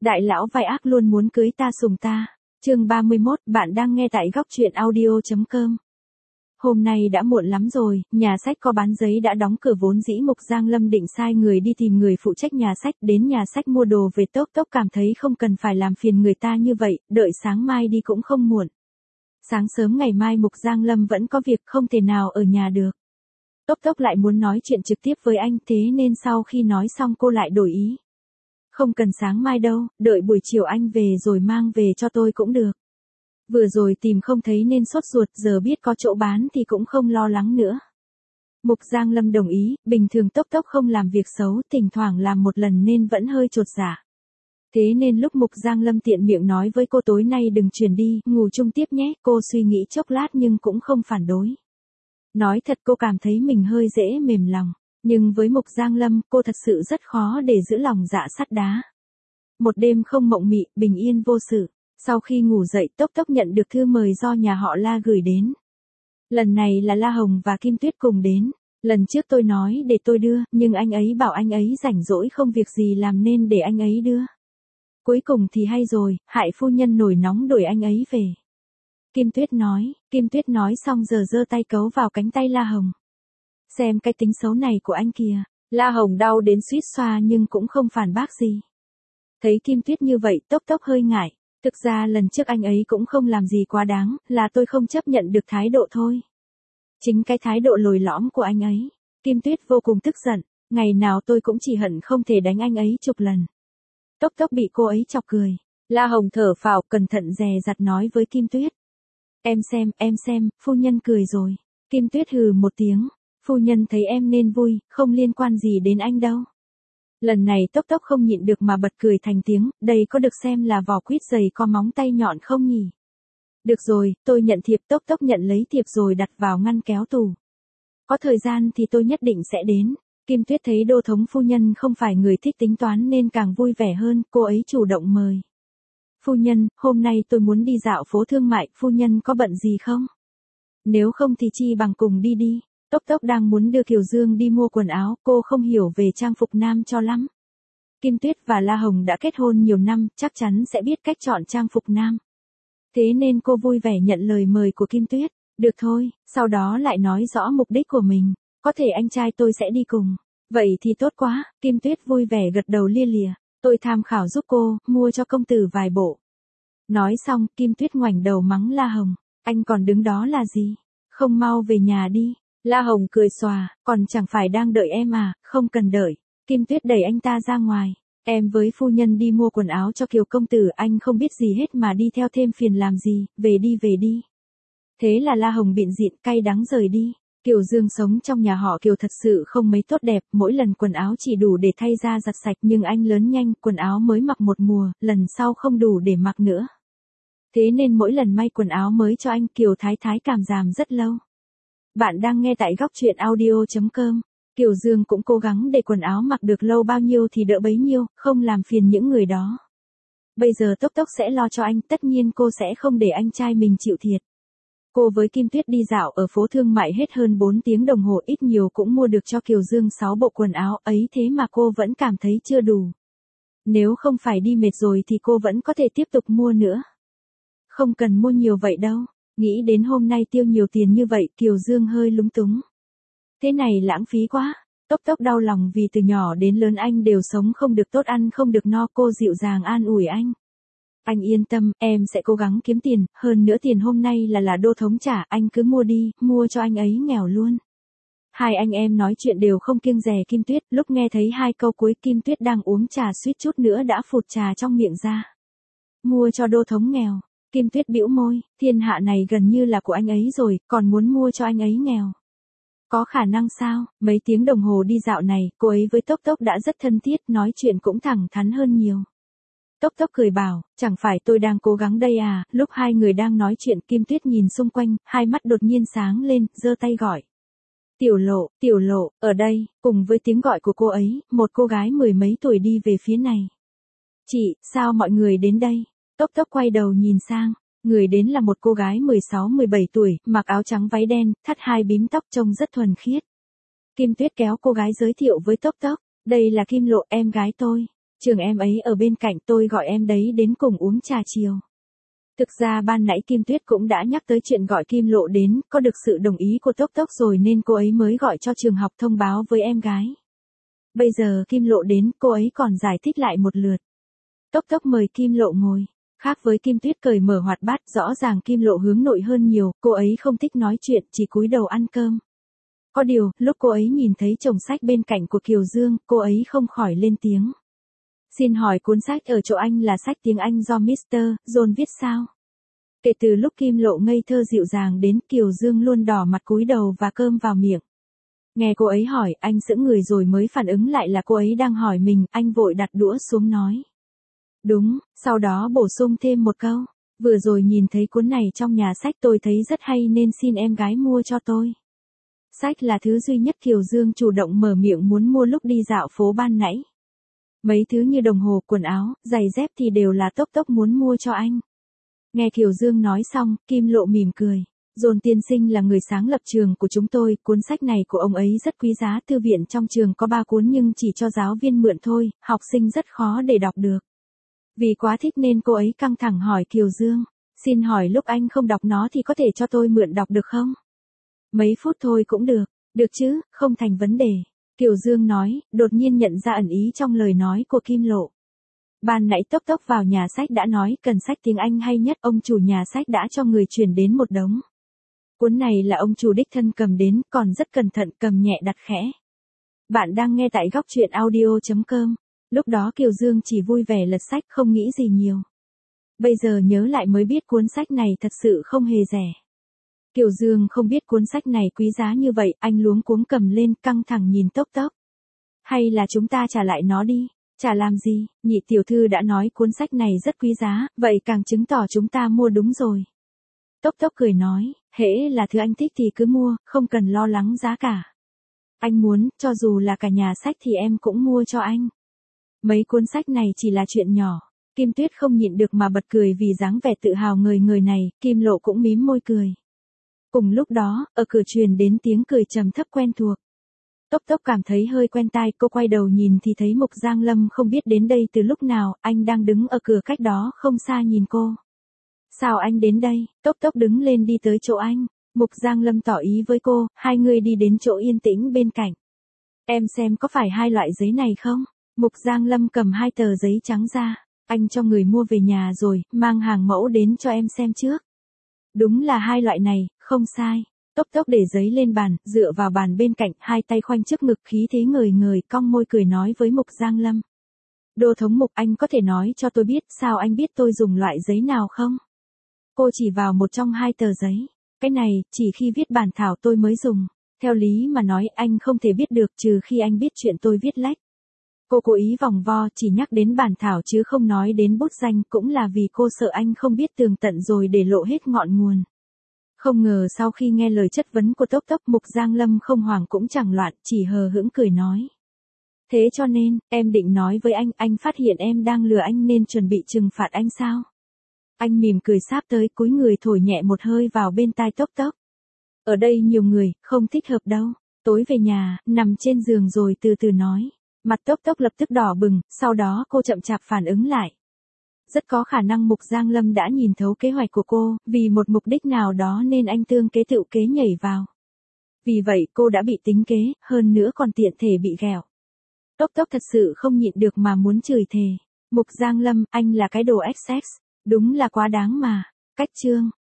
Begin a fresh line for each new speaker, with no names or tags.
Đại lão vai ác luôn muốn cưới ta sùng ta. Chương 31, bạn đang nghe tại góc truyện audio.com. Hôm nay đã muộn lắm rồi, nhà sách có bán giấy đã đóng cửa vốn dĩ Mục Giang Lâm định sai người đi tìm người phụ trách nhà sách đến nhà sách mua đồ về Tốc cảm thấy không cần phải làm phiền người ta như vậy, đợi sáng mai đi cũng không muộn. Sáng sớm ngày mai Mục Giang Lâm vẫn có việc không thể nào ở nhà được. Tốc lại muốn nói chuyện trực tiếp với anh thế nên sau khi nói xong cô lại đổi ý. Không cần sáng mai đâu, đợi buổi chiều anh về rồi mang về cho tôi cũng được. Vừa rồi tìm không thấy nên sốt ruột, giờ biết có chỗ bán thì cũng không lo lắng nữa. Mục Giang Lâm đồng ý, bình thường Tốc không làm việc xấu, thỉnh thoảng làm một lần nên vẫn hơi chột dạ. Thế nên lúc Mục Giang Lâm tiện miệng nói với cô tối nay đừng chuyển đi, ngủ chung tiếp nhé, cô suy nghĩ chốc lát nhưng cũng không phản đối. Nói thật cô cảm thấy mình hơi dễ mềm lòng. Nhưng với Mục Giang Lâm, cô thật sự rất khó để giữ lòng dạ sắt đá. Một đêm không mộng mị, bình yên vô sự. Sau khi ngủ dậy Tốc nhận được thư mời do nhà họ La gửi đến. Lần này là La Hồng và Kim Tuyết cùng đến. Lần trước tôi nói để tôi đưa, nhưng anh ấy bảo anh ấy rảnh rỗi không việc gì làm nên để anh ấy đưa. Cuối cùng thì hay rồi, hại phu nhân nổi nóng đuổi anh ấy về. Kim Tuyết nói xong giờ giơ tay cấu vào cánh tay La Hồng. Xem cái tính xấu này của anh kìa. La Hồng đau đến suýt xoa nhưng cũng không phản bác gì. Thấy Kim Tuyết như vậy Tốc hơi ngại. Thực ra lần trước anh ấy cũng không làm gì quá đáng, là tôi không chấp nhận được thái độ thôi. Chính cái thái độ lồi lõm của anh ấy. Kim Tuyết vô cùng tức giận. Ngày nào tôi cũng chỉ hận không thể đánh anh ấy chục lần. Tốc bị cô ấy chọc cười. La Hồng thở phào cẩn thận dè dặt nói với Kim Tuyết. Em xem, phu nhân cười rồi. Kim Tuyết hừ một tiếng. Phu nhân thấy em nên vui, không liên quan gì đến anh đâu. Lần này Tốc không nhịn được mà bật cười thành tiếng, đây có được xem là vỏ quýt dày có móng tay nhọn không nhỉ? Được rồi, tôi nhận thiệp. Tốc nhận lấy thiệp rồi đặt vào ngăn kéo tủ. Có thời gian thì tôi nhất định sẽ đến. Kim Tuyết thấy Đô thống phu nhân không phải người thích tính toán nên càng vui vẻ hơn, cô ấy chủ động mời. Phu nhân, hôm nay tôi muốn đi dạo phố thương mại, phu nhân có bận gì không? Nếu không thì chi bằng cùng đi đi. Tốc đang muốn đưa Kiều Dương đi mua quần áo, cô không hiểu về trang phục nam cho lắm. Kim Tuyết và La Hồng đã kết hôn nhiều năm, chắc chắn sẽ biết cách chọn trang phục nam. Thế nên cô vui vẻ nhận lời mời của Kim Tuyết. Được thôi, sau đó lại nói rõ mục đích của mình. Có thể anh trai tôi sẽ đi cùng. Vậy thì tốt quá, Kim Tuyết vui vẻ gật đầu lia lịa. Tôi tham khảo giúp cô, mua cho công tử vài bộ. Nói xong, Kim Tuyết ngoảnh đầu mắng La Hồng. Anh còn đứng đó là gì? Không mau về nhà đi. La Hồng cười xòa, còn chẳng phải đang đợi em à, không cần đợi. Kim Tuyết đẩy anh ta ra ngoài. Em với phu nhân đi mua quần áo cho Kiều công tử, anh không biết gì hết mà đi theo thêm phiền làm gì, về đi. Thế là La Hồng bịn dịn cay đắng rời đi. Kiều Dương sống trong nhà họ Kiều thật sự không mấy tốt đẹp, mỗi lần quần áo chỉ đủ để thay ra giặt sạch nhưng anh lớn nhanh, quần áo mới mặc một mùa, lần sau không đủ để mặc nữa. Thế nên mỗi lần may quần áo mới cho anh Kiều Thái Thái cảm giảm rất lâu. Bạn đang nghe tại góc truyện audio.com. Kiều Dương cũng cố gắng để quần áo mặc được lâu bao nhiêu thì đỡ bấy nhiêu, không làm phiền những người đó. Bây giờ Tốc sẽ lo cho anh, tất nhiên cô sẽ không để anh trai mình chịu thiệt. Cô với Kim Tuyết đi dạo ở phố thương mại hết hơn 4 tiếng đồng hồ, ít nhiều cũng mua được cho Kiều Dương 6 bộ quần áo ấy, thế mà cô vẫn cảm thấy chưa đủ. Nếu không phải đi mệt rồi thì cô vẫn có thể tiếp tục mua nữa. Không cần mua nhiều vậy đâu. Nghĩ đến hôm nay tiêu nhiều tiền như vậy, Kiều Dương hơi lúng túng. Thế này lãng phí quá. Tốc đau lòng vì từ nhỏ đến lớn anh đều sống không được tốt, ăn không được no, cô dịu dàng an ủi anh. Anh yên tâm, em sẽ cố gắng kiếm tiền, hơn nữa tiền hôm nay là Đô thống trả, anh cứ mua đi, mua cho anh ấy nghèo luôn. Hai anh em nói chuyện đều không kiêng dè Kim Tuyết, lúc nghe thấy hai câu cuối Kim Tuyết đang uống trà suýt chút nữa đã phụt trà trong miệng ra. Mua cho Đô thống nghèo. Kim Tuyết bĩu môi, thiên hạ này gần như là của anh ấy rồi, còn muốn mua cho anh ấy nghèo. Có khả năng sao? Mấy tiếng đồng hồ đi dạo này, cô ấy với Tốc đã rất thân thiết, nói chuyện cũng thẳng thắn hơn nhiều. Tốc cười bảo, chẳng phải tôi đang cố gắng đây à, lúc hai người đang nói chuyện Kim Tuyết nhìn xung quanh, hai mắt đột nhiên sáng lên, giơ tay gọi. Tiểu lộ, ở đây, cùng với tiếng gọi của cô ấy, một cô gái mười mấy tuổi đi về phía này. Chị, sao mọi người đến đây? Tốc quay đầu nhìn sang, người đến là một cô gái 16-17 tuổi, mặc áo trắng váy đen, thắt hai bím tóc trông rất thuần khiết. Kim Tuyết kéo cô gái giới thiệu với Tốc, đây là Kim Lộ, em gái tôi. Trường em ấy ở bên cạnh, tôi gọi em đấy đến cùng uống trà chiều. Thực ra ban nãy Kim Tuyết cũng đã nhắc tới chuyện gọi Kim Lộ đến, có được sự đồng ý của Tốc Tốc rồi nên cô ấy mới gọi cho trường học thông báo với em gái. Bây giờ Kim Lộ đến, cô ấy còn giải thích lại một lượt. Tốc Tốc mời Kim Lộ ngồi. Khác với Kim Tuyết cởi mở hoạt bát, rõ ràng Kim Lộ hướng nội hơn nhiều, cô ấy không thích nói chuyện, chỉ cúi đầu ăn cơm. Có điều, lúc cô ấy nhìn thấy chồng sách bên cạnh của Kiều Dương, cô ấy không khỏi lên tiếng. Xin hỏi cuốn sách ở chỗ anh là sách tiếng Anh do Mr. John viết sao? Kể từ lúc Kim Lộ ngây thơ dịu dàng đến, Kiều Dương luôn đỏ mặt cúi đầu và cơm vào miệng. Nghe cô ấy hỏi, anh sững người rồi mới phản ứng lại là cô ấy đang hỏi mình, anh vội đặt đũa xuống nói. Đúng, sau đó bổ sung thêm một câu. Vừa rồi nhìn thấy cuốn này trong nhà sách tôi thấy rất hay nên xin em gái mua cho tôi. Sách là thứ duy nhất Kiều Dương chủ động mở miệng muốn mua lúc đi dạo phố ban nãy. Mấy thứ như đồng hồ, quần áo, giày dép thì đều là Tốc Tốc muốn mua cho anh. Nghe Kiều Dương nói xong, Kim Lộ mỉm cười. John tiên sinh là người sáng lập trường của chúng tôi, cuốn sách này của ông ấy rất quý giá, thư viện trong trường có 3 cuốn nhưng chỉ cho giáo viên mượn thôi, học sinh rất khó để đọc được. Vì quá thích nên cô ấy căng thẳng hỏi Kiều Dương, xin hỏi lúc anh không đọc nó thì có thể cho tôi mượn đọc được không? Mấy phút thôi cũng được, được chứ, không thành vấn đề. Kiều Dương nói, đột nhiên nhận ra ẩn ý trong lời nói của Kim Lộ. Ban nãy Tốc Tốc vào nhà sách đã nói cần sách tiếng Anh hay nhất, ông chủ nhà sách đã cho người chuyển đến một đống. Cuốn này là ông chủ đích thân cầm đến, còn rất cẩn thận cầm nhẹ đặt khẽ. Bạn đang nghe tại góc truyện audio.com. Lúc đó Kiều Dương chỉ vui vẻ lật sách không nghĩ gì nhiều. Bây giờ nhớ lại mới biết cuốn sách này thật sự không hề rẻ. Kiều Dương không biết cuốn sách này quý giá như vậy, anh luống cuống cầm lên căng thẳng nhìn Tốc Tốc. Hay là chúng ta trả lại nó đi? Trả làm gì? Nhị tiểu thư đã nói cuốn sách này rất quý giá, vậy càng chứng tỏ chúng ta mua đúng rồi. Tốc Tốc cười nói, hễ là thứ anh thích thì cứ mua, không cần lo lắng giá cả. Anh muốn, cho dù là cả nhà sách thì em cũng mua cho anh. Mấy cuốn sách này chỉ là chuyện nhỏ. Kim Tuyết không nhịn được mà bật cười vì dáng vẻ tự hào ngời ngời này, Kim Lộ cũng mím môi cười. Cùng lúc đó, ở cửa truyền đến tiếng cười trầm thấp quen thuộc. Tốc Tốc cảm thấy hơi quen tai, cô quay đầu nhìn thì thấy Mục Giang Lâm không biết đến đây từ lúc nào, anh đang đứng ở cửa cách đó không xa nhìn cô. Sao anh đến đây? Tốc Tốc đứng lên đi tới chỗ anh. Mục Giang Lâm tỏ ý với cô, hai người đi đến chỗ yên tĩnh bên cạnh. Em xem có phải hai loại giấy này không? Mục Giang Lâm cầm 2 tờ giấy trắng ra. Anh cho người mua về nhà rồi, mang hàng mẫu đến cho em xem trước. Đúng là hai loại này, không sai. Tốc Tốc để giấy lên bàn, dựa vào bàn bên cạnh, hai tay khoanh trước ngực khí thế ngời ngời, cong môi cười nói với Mục Giang Lâm. Đô thống Mục, anh có thể nói cho tôi biết sao anh biết tôi dùng loại giấy nào không? Cô chỉ vào một trong 2 tờ giấy. Cái này, chỉ khi viết bản thảo tôi mới dùng. Theo lý mà nói anh không thể biết được trừ khi anh biết chuyện tôi viết lách. Cô cố ý vòng vo chỉ nhắc đến bản thảo chứ không nói đến bút danh, cũng là vì cô sợ anh không biết tường tận rồi để lộ hết ngọn nguồn. Không ngờ sau khi nghe lời chất vấn của Tốc Tốc, Mục Giang Lâm không hoảng cũng chẳng loạn, chỉ hờ hững cười nói. Thế cho nên, em định nói với anh phát hiện em đang lừa anh nên chuẩn bị trừng phạt anh sao? Anh mỉm cười sáp tới cúi người thổi nhẹ một hơi vào bên tai Tốc Tốc. Ở đây nhiều người, không thích hợp đâu. Tối về nhà, nằm trên giường rồi từ từ nói. Mặt Tốc Tốc lập tức đỏ bừng, sau đó cô chậm chạp phản ứng lại. Rất có khả năng Mục Giang Lâm đã nhìn thấu kế hoạch của cô, vì một mục đích nào đó nên anh tương kế tựu kế nhảy vào. Vì vậy cô đã bị tính kế, hơn nữa còn tiện thể bị ghẹo. Tốc Tốc thật sự không nhịn được mà muốn chửi thề. Mục Giang Lâm, anh là cái đồ XX, đúng là quá đáng mà. Cách chương.